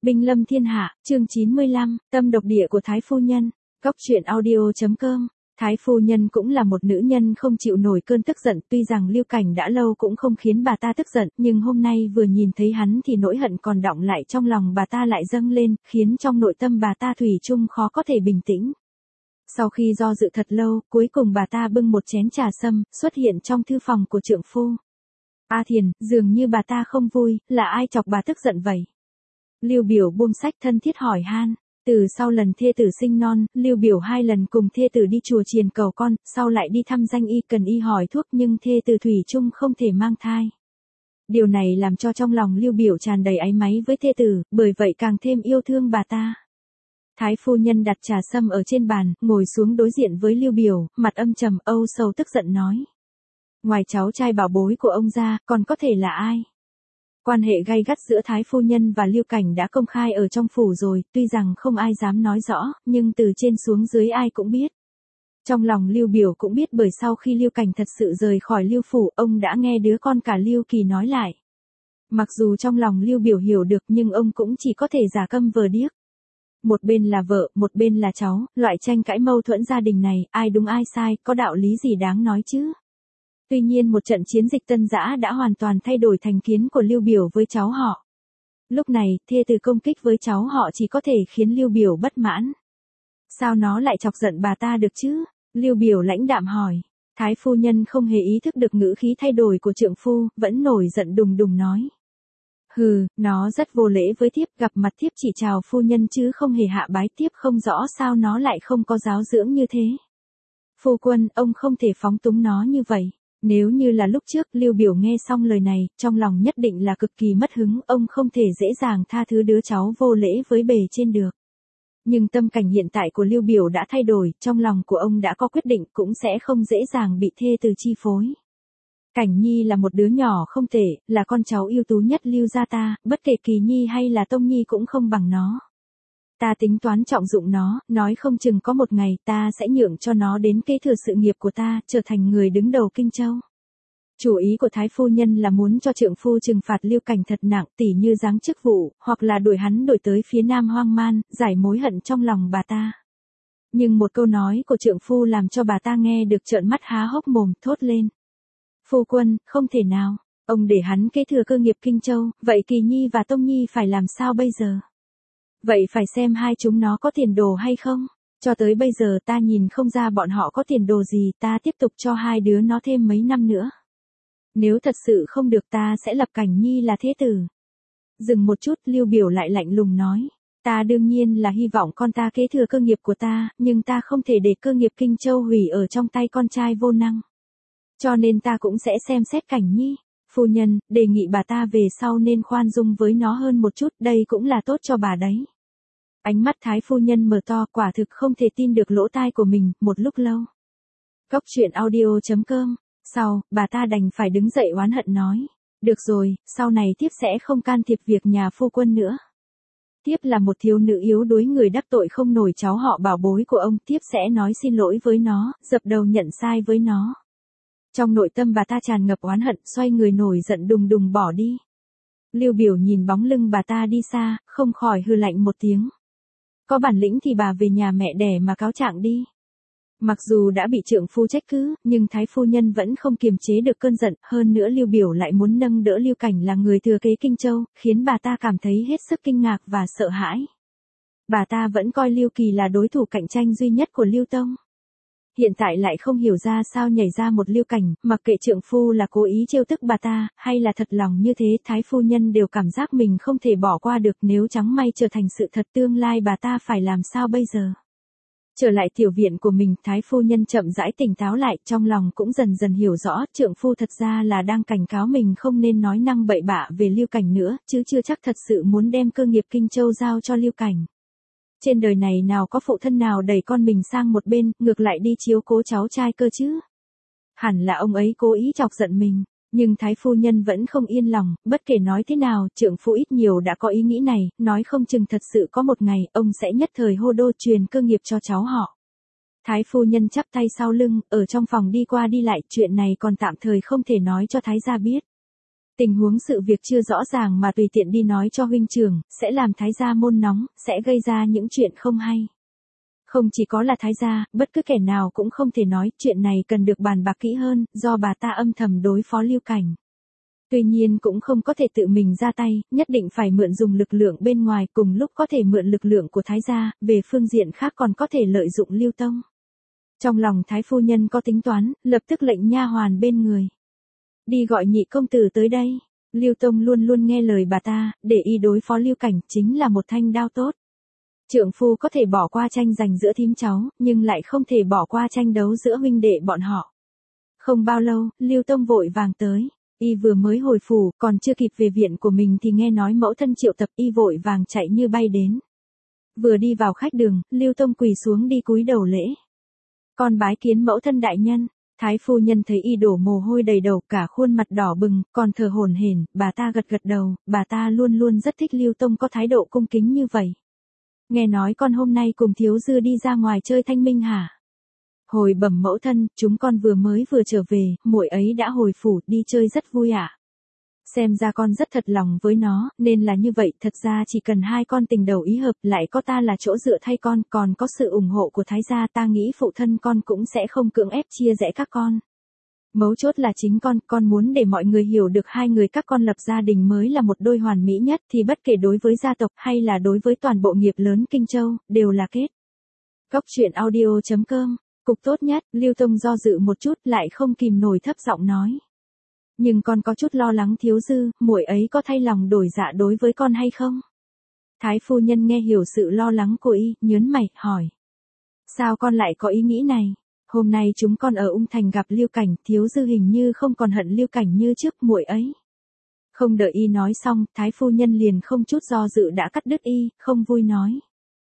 Binh lâm thiên hạ, chương 95, tâm độc địa của Thái Phu Nhân. Góc truyện audio.com. Thái Phu Nhân cũng là một nữ nhân không chịu nổi cơn tức giận, tuy rằng Lưu Cảnh đã lâu cũng không khiến bà ta tức giận, nhưng hôm nay vừa nhìn thấy hắn thì nỗi hận còn đọng lại trong lòng bà ta lại dâng lên, khiến trong nội tâm bà ta thủy chung khó có thể bình tĩnh. Sau khi do dự thật lâu, cuối cùng bà ta bưng một chén trà sâm, xuất hiện trong thư phòng của trượng phu. A Thiền, dường như bà ta không vui, là ai chọc bà tức giận vậy? Lưu Biểu buông sách thân thiết hỏi han. Từ sau lần thê tử sinh non, Lưu Biểu 2 lần cùng thê tử đi chùa chiền cầu con, sau lại đi thăm danh y cần y hỏi thuốc nhưng thê tử thủy chung không thể mang thai. Điều này làm cho trong lòng Lưu Biểu tràn đầy áy náy với thê tử, bởi vậy càng thêm yêu thương bà ta. Thái Phu Nhân đặt trà sâm ở trên bàn, ngồi xuống đối diện với Lưu Biểu, mặt âm trầm âu sầu tức giận nói. Ngoài cháu trai bảo bối của ông ra, còn có thể là ai? Quan hệ gay gắt giữa Thái Phu Nhân và Lưu Cảnh đã công khai ở trong phủ rồi, tuy rằng không ai dám nói rõ, nhưng từ trên xuống dưới ai cũng biết. Trong lòng Lưu Biểu cũng biết bởi sau khi Lưu Cảnh thật sự rời khỏi Lưu phủ, ông đã nghe đứa con cả Lưu Kỳ nói lại. Mặc dù trong lòng Lưu Biểu hiểu được nhưng ông cũng chỉ có thể giả câm vờ điếc. Một bên là vợ, một bên là cháu, loại tranh cãi mâu thuẫn gia đình này, ai đúng ai sai, có đạo lý gì đáng nói chứ? Tuy nhiên một trận chiến dịch Tân Dã đã hoàn toàn thay đổi thành kiến của Lưu Biểu với cháu họ. Lúc này, thê tử công kích với cháu họ chỉ có thể khiến Lưu Biểu bất mãn. Sao nó lại chọc giận bà ta được chứ? Lưu Biểu lãnh đạm hỏi. Thái Phu Nhân không hề ý thức được ngữ khí thay đổi của trượng phu, vẫn nổi giận đùng đùng nói. Hừ, nó rất vô lễ với thiếp, gặp mặt thiếp chỉ chào phu nhân chứ không hề hạ bái thiếp, không rõ sao nó lại không có giáo dưỡng như thế. Phu quân, ông không thể phóng túng nó như vậy. Nếu như là lúc trước, Lưu Biểu nghe xong lời này, trong lòng nhất định là cực kỳ mất hứng, ông không thể dễ dàng tha thứ đứa cháu vô lễ với bề trên được. Nhưng tâm cảnh hiện tại của Lưu Biểu đã thay đổi, trong lòng của ông đã có quyết định cũng sẽ không dễ dàng bị thê từ chi phối. Cảnh Nhi là một đứa nhỏ không tệ, là con cháu ưu tú nhất Lưu gia ta, bất kể Kỳ Nhi hay là Tông Nhi cũng không bằng nó. Ta tính toán trọng dụng nó, nói không chừng có một ngày ta sẽ nhượng cho nó đến kế thừa sự nghiệp của ta, trở thành người đứng đầu Kinh Châu. Chủ ý của Thái Phu Nhân là muốn cho trượng phu trừng phạt Lưu Cảnh thật nặng, tỉ như giáng chức vụ, hoặc là đuổi hắn đổi tới phía Nam Hoang Man, giải mối hận trong lòng bà ta. Nhưng một câu nói của trượng phu làm cho bà ta nghe được trợn mắt há hốc mồm, thốt lên. Phu quân, không thể nào, ông để hắn kế thừa cơ nghiệp Kinh Châu, vậy Kỳ Nhi và Tông Nhi phải làm sao bây giờ? Vậy phải xem hai chúng nó có tiền đồ hay không? Cho tới bây giờ ta nhìn không ra bọn họ có tiền đồ gì, ta tiếp tục cho hai đứa nó thêm mấy năm nữa. Nếu thật sự không được ta sẽ lập Cảnh Nhi là thế tử. Dừng một chút, Lưu Biểu lại lạnh lùng nói. Ta đương nhiên là hy vọng con ta kế thừa cơ nghiệp của ta, nhưng ta không thể để cơ nghiệp Kinh Châu hủy ở trong tay con trai vô năng. Cho nên ta cũng sẽ xem xét Cảnh Nhi. Phu nhân, đề nghị bà ta về sau nên khoan dung với nó hơn một chút, đây cũng là tốt cho bà đấy. Ánh mắt Thái Phu Nhân mở to, quả thực không thể tin được lỗ tai của mình, một lúc lâu. Góc truyện audio.com. Sau, bà ta đành phải đứng dậy oán hận nói. Được rồi, sau này tiếp sẽ không can thiệp việc nhà phu quân nữa. Tiếp là một thiếu nữ yếu đuối người đắc tội không nổi cháu họ bảo bối của ông, tiếp sẽ nói xin lỗi với nó, dập đầu nhận sai với nó. Trong nội tâm bà ta tràn ngập oán hận, xoay người nổi giận đùng đùng bỏ đi. Lưu Biểu nhìn bóng lưng bà ta đi xa, không khỏi hừ lạnh một tiếng. Có bản lĩnh thì bà về nhà mẹ đẻ mà cáo trạng đi. Mặc dù đã bị trượng phu trách cứ, nhưng Thái Phu Nhân vẫn không kiềm chế được cơn giận, hơn nữa Lưu Biểu lại muốn nâng đỡ Lưu Cảnh là người thừa kế Kinh Châu, khiến bà ta cảm thấy hết sức kinh ngạc và sợ hãi. Bà ta vẫn coi Lưu Kỳ là đối thủ cạnh tranh duy nhất của Lưu Tông. Hiện tại lại không hiểu ra sao nhảy ra một Lưu Cảnh, mặc kệ trượng phu là cố ý trêu tức bà ta, hay là thật lòng như thế, Thái Phu Nhân đều cảm giác mình không thể bỏ qua được, nếu chẳng may trở thành sự thật tương lai bà ta phải làm sao bây giờ. Trở lại tiểu viện của mình, Thái Phu Nhân chậm rãi tỉnh táo lại, trong lòng cũng dần dần hiểu rõ, trượng phu thật ra là đang cảnh cáo mình không nên nói năng bậy bạ về Lưu Cảnh nữa, chứ chưa chắc thật sự muốn đem cơ nghiệp Kinh Châu giao cho Lưu Cảnh. Trên đời này nào có phụ thân nào đẩy con mình sang một bên, ngược lại đi chiếu cố cháu trai cơ chứ. Hẳn là ông ấy cố ý chọc giận mình, nhưng Thái Phu Nhân vẫn không yên lòng, bất kể nói thế nào, trượng phu ít nhiều đã có ý nghĩ này, nói không chừng thật sự có một ngày, ông sẽ nhất thời hô đô truyền cơ nghiệp cho cháu họ. Thái Phu Nhân chắp tay sau lưng, ở trong phòng đi qua đi lại, chuyện này còn tạm thời không thể nói cho Thái gia biết. Tình huống sự việc chưa rõ ràng mà tùy tiện đi nói cho huynh trưởng, sẽ làm thái gia môn nóng, sẽ gây ra những chuyện không hay. Không chỉ có là thái gia, bất cứ kẻ nào cũng không thể nói, chuyện này cần được bàn bạc kỹ hơn, do bà ta âm thầm đối phó Lưu Cảnh. Tuy nhiên cũng không có thể tự mình ra tay, nhất định phải mượn dùng lực lượng bên ngoài, cùng lúc có thể mượn lực lượng của thái gia, về phương diện khác còn có thể lợi dụng Lưu Tông. Trong lòng thái phu nhân có tính toán, lập tức lệnh nha hoàn bên người. Đi gọi nhị công tử tới đây. Lưu Tông luôn luôn nghe lời bà ta, để y đối phó Lưu Cảnh chính là một thanh đao tốt. Trượng phu có thể bỏ qua tranh giành giữa thím cháu, nhưng lại không thể bỏ qua tranh đấu giữa huynh đệ bọn họ. Không bao lâu, Lưu Tông vội vàng tới. Y vừa mới hồi phủ, còn chưa kịp về viện của mình thì nghe nói mẫu thân triệu tập, y vội vàng chạy như bay đến. Vừa đi vào khách đường, Lưu Tông quỳ xuống đi cúi đầu lễ. Con bái kiến mẫu thân đại nhân. Thái phu nhân thấy y đổ mồ hôi đầy đầu, cả khuôn mặt đỏ bừng, còn thở hổn hển, bà ta gật gật đầu, bà ta luôn luôn rất thích Lưu Tông có thái độ cung kính như vậy. Nghe nói con hôm nay cùng thiếu dư đi ra ngoài chơi thanh minh hả? Hồi bẩm mẫu thân, chúng con vừa trở về, muội ấy đã hồi phủ, đi chơi rất vui ạ. Xem ra con rất thật lòng với nó, nên là như vậy, thật ra chỉ cần hai con tình đầu ý hợp, lại có ta là chỗ dựa thay con, còn có sự ủng hộ của thái gia, ta nghĩ phụ thân con cũng sẽ không cưỡng ép chia rẽ các con. Mấu chốt là chính con muốn để mọi người hiểu được hai người các con lập gia đình mới là một đôi hoàn mỹ nhất, thì bất kể đối với gia tộc hay là đối với toàn bộ nghiệp lớn Kinh Châu, đều là kết. Cốc truyện audio.com, cục tốt nhất. Lưu Tông do dự một chút, lại không kìm nổi thấp giọng nói. Nhưng con có chút lo lắng thiếu dư, muội ấy có thay lòng đổi dạ đối với con hay không? Thái phu nhân nghe hiểu sự lo lắng của y, nhớn mày, hỏi. Sao con lại có ý nghĩ này? Hôm nay chúng con ở Ung Thành gặp Lưu Cảnh, thiếu dư hình như không còn hận Lưu Cảnh như trước, muội ấy. Không đợi y nói xong, thái phu nhân liền không chút do dự đã cắt đứt y, không vui nói.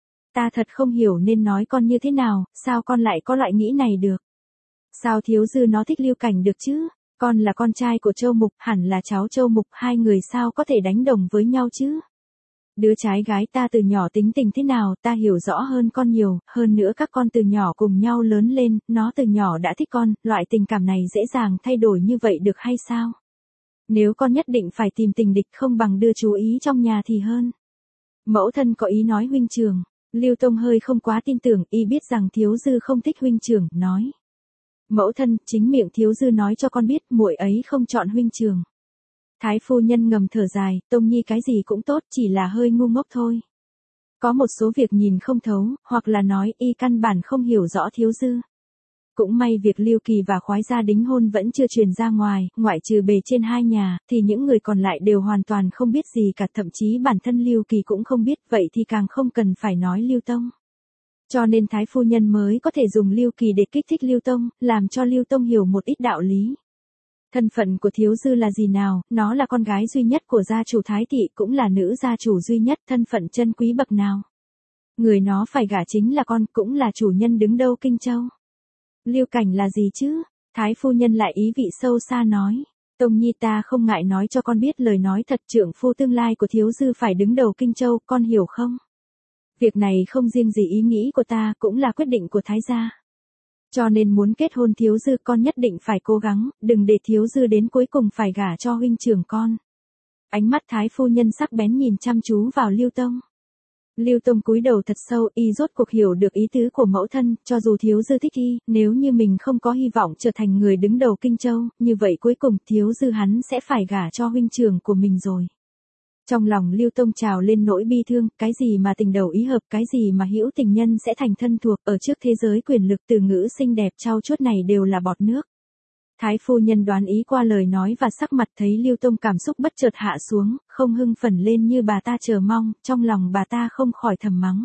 Ta thật không hiểu nên nói con như thế nào, sao con lại có loại nghĩ này được? Sao thiếu dư nó thích Lưu Cảnh được chứ? Con là con trai của Châu Mục, hẳn là cháu Châu Mục, hai người sao có thể đánh đồng với nhau chứ? Đứa trái gái ta từ nhỏ tính tình thế nào, ta hiểu rõ hơn con nhiều, hơn nữa các con từ nhỏ cùng nhau lớn lên, nó từ nhỏ đã thích con, loại tình cảm này dễ dàng thay đổi như vậy được hay sao? Nếu con nhất định phải tìm tình địch không bằng đưa chú ý trong nhà thì hơn. Mẫu thân có ý nói huynh trưởng. Lưu Tông hơi không quá tin tưởng, y biết rằng thiếu dư không thích huynh trưởng, nói. Mẫu thân, chính miệng thiếu dư nói cho con biết, muội ấy không chọn huynh trưởng. Thái phu nhân ngầm thở dài, Tông nhi cái gì cũng tốt, chỉ là hơi ngu ngốc thôi. Có một số việc nhìn không thấu, hoặc là nói y căn bản không hiểu rõ thiếu dư. Cũng may việc Lưu Kỳ và Khoái gia đính hôn vẫn chưa truyền ra ngoài, ngoại trừ bề trên hai nhà, thì những người còn lại đều hoàn toàn không biết gì cả, thậm chí bản thân Lưu Kỳ cũng không biết, vậy thì càng không cần phải nói Lưu Tông. Cho nên thái phu nhân mới có thể dùng Lưu Kỳ để kích thích Lưu Tông, làm cho Lưu Tông hiểu một ít đạo lý. Thân phận của thiếu dư là gì nào, nó là con gái duy nhất của gia chủ Thái Thị, cũng là nữ gia chủ duy nhất, thân phận chân quý bậc nào. Người nó phải gả chính là con, cũng là chủ nhân đứng đâu Kinh Châu. Lưu Cảnh là gì chứ? Thái phu nhân lại ý vị sâu xa nói. Tông nhi ta không ngại nói cho con biết lời nói thật, trưởng phu tương lai của thiếu dư phải đứng đầu Kinh Châu, con hiểu không? Việc này không riêng gì ý nghĩ của ta, cũng là quyết định của thái gia. Cho nên muốn kết hôn thiếu dư con nhất định phải cố gắng, đừng để thiếu dư đến cuối cùng phải gả cho huynh trưởng con. Ánh mắt thái phu nhân sắc bén nhìn chăm chú vào Lưu Tông. Lưu Tông cúi đầu thật sâu, y rốt cuộc hiểu được ý tứ của mẫu thân, cho dù thiếu dư thích y, nếu như mình không có hy vọng trở thành người đứng đầu Kinh Châu, như vậy cuối cùng thiếu dư hắn sẽ phải gả cho huynh trưởng của mình rồi. Trong lòng Lưu Tông trào lên nỗi bi thương, cái gì mà tình đầu ý hợp, cái gì mà hữu tình nhân sẽ thành thân thuộc, ở trước thế giới quyền lực từ ngữ xinh đẹp trau chuốt này đều là bọt nước. Thái phu nhân đoán ý qua lời nói và sắc mặt, thấy Lưu Tông cảm xúc bất chợt hạ xuống, không hưng phấn lên như bà ta chờ mong, trong lòng bà ta không khỏi thầm mắng.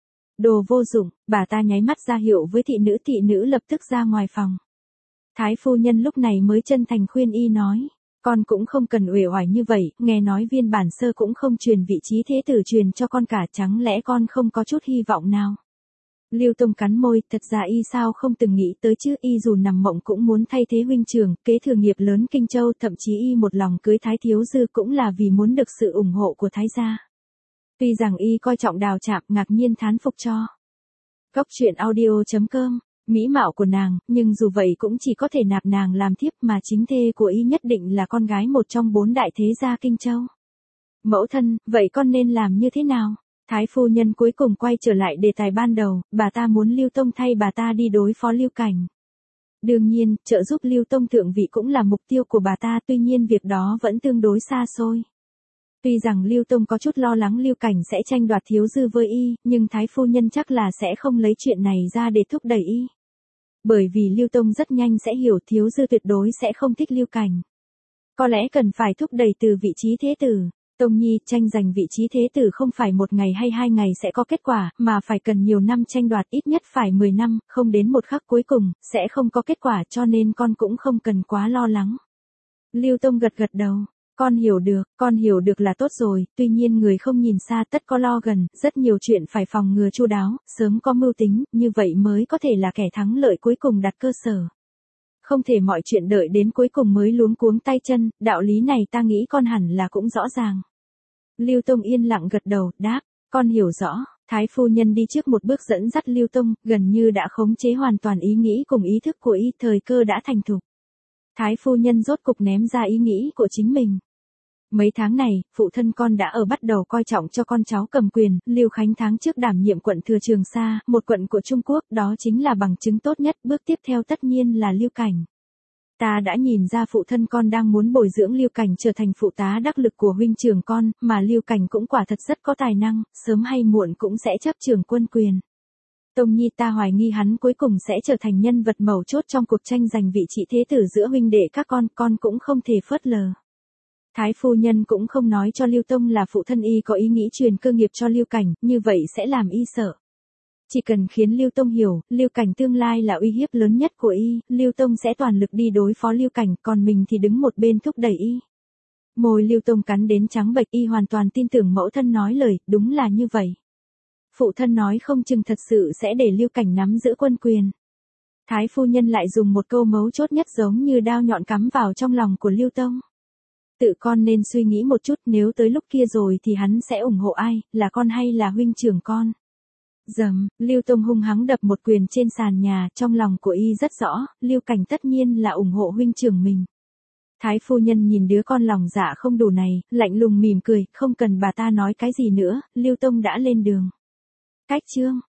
Đồ vô dụng, bà ta nháy mắt ra hiệu với thị nữ lập tức ra ngoài phòng. Thái phu nhân lúc này mới chân thành khuyên y nói. Con cũng không cần uể oải như vậy, nghe nói viên bản sơ cũng không truyền vị trí thế tử truyền cho con cả, chẳng lẽ con không có chút hy vọng nào? Lưu Tông cắn môi, thật ra y sao không từng nghĩ tới chứ, y dù nằm mộng cũng muốn thay thế huynh trưởng, kế thừa nghiệp lớn Kinh Châu, thậm chí y một lòng cưới Thái thiếu dư cũng là vì muốn được sự ủng hộ của Thái gia. Tuy rằng y coi trọng Đào Trạm, ngạc nhiên thán phục cho. Cốc truyện audio.com mỹ mạo của nàng, nhưng dù vậy cũng chỉ có thể nạp nàng làm thiếp mà chính thê của y nhất định là con gái một trong 4 đại thế gia Kinh Châu. Mẫu thân, vậy con nên làm như thế nào? Thái phu nhân cuối cùng quay trở lại đề tài ban đầu, bà ta muốn Lưu Tông thay bà ta đi đối phó Lưu Cảnh. Đương nhiên, trợ giúp Lưu Tông thượng vị cũng là mục tiêu của bà ta, tuy nhiên việc đó vẫn tương đối xa xôi. Tuy rằng Lưu Tông có chút lo lắng Lưu Cảnh sẽ tranh đoạt thiếu dư với y, nhưng Thái phu nhân chắc là sẽ không lấy chuyện này ra để thúc đẩy y. Bởi vì Lưu Tông rất nhanh sẽ hiểu thiếu dư tuyệt đối sẽ không thích Lưu Cảnh. Có lẽ cần phải thúc đẩy từ vị trí thế tử. Tông Nhi, tranh giành vị trí thế tử không phải 1 ngày hay 2 ngày sẽ có kết quả, mà phải cần nhiều năm tranh đoạt, ít nhất phải 10 năm, không đến một khắc cuối cùng, sẽ không có kết quả, cho nên con cũng không cần quá lo lắng. Lưu Tông gật gật đầu, con hiểu được là tốt rồi, tuy nhiên người không nhìn xa tất có lo gần, rất nhiều chuyện phải phòng ngừa chu đáo, sớm có mưu tính, như vậy mới có thể là kẻ thắng lợi cuối cùng đặt cơ sở. Không thể mọi chuyện đợi đến cuối cùng mới luống cuống tay chân, đạo lý này ta nghĩ con hẳn là cũng rõ ràng. Lưu Tông yên lặng gật đầu, đáp, con hiểu rõ. Thái phu nhân đi trước một bước dẫn dắt Lưu Tông, gần như đã khống chế hoàn toàn ý nghĩ cùng ý thức của y, thời cơ đã thành thục. Thái phu nhân rốt cục ném ra ý nghĩ của chính mình. Mấy tháng này, phụ thân con đã bắt đầu coi trọng cho con cháu cầm quyền, Lưu Khánh tháng trước đảm nhiệm quận Thừa Trường Sa, một quận của Trung Quốc, đó chính là bằng chứng tốt nhất, bước tiếp theo tất nhiên là Lưu Cảnh. Ta đã nhìn ra phụ thân con đang muốn bồi dưỡng Lưu Cảnh trở thành phụ tá đắc lực của huynh trưởng con, mà Lưu Cảnh cũng quả thật rất có tài năng, sớm hay muộn cũng sẽ chấp trưởng quân quyền. Tông Nhi, ta hoài nghi hắn cuối cùng sẽ trở thành nhân vật mấu chốt trong cuộc tranh giành vị trí thế tử giữa huynh đệ các con cũng không thể phớt lờ. Thái phu nhân cũng không nói cho Lưu Tông là phụ thân y có ý nghĩ truyền cơ nghiệp cho Lưu Cảnh, như vậy sẽ làm y sợ. Chỉ cần khiến Lưu Tông hiểu, Lưu Cảnh tương lai là uy hiếp lớn nhất của y, Lưu Tông sẽ toàn lực đi đối phó Lưu Cảnh, còn mình thì đứng một bên thúc đẩy y. Môi Lưu Tông cắn đến trắng bệch, y hoàn toàn tin tưởng mẫu thân nói lời, đúng là như vậy. Phụ thân nói không chừng thật sự sẽ để Lưu Cảnh nắm giữ quân quyền. Thái phu nhân lại dùng một câu mấu chốt nhất giống như đao nhọn cắm vào trong lòng của Lưu Tông. Tự con nên suy nghĩ một chút, nếu tới lúc kia rồi thì hắn sẽ ủng hộ ai, là con hay là huynh trưởng con. Dầm, Lưu Tông hung hăng đập một quyền trên sàn nhà, trong lòng của y rất rõ, Lưu Cảnh tất nhiên là ủng hộ huynh trưởng mình. Thái phu nhân nhìn đứa con lòng dạ không đủ này, lạnh lùng mỉm cười, không cần bà ta nói cái gì nữa, Lưu Tông đã lên đường. Cách chương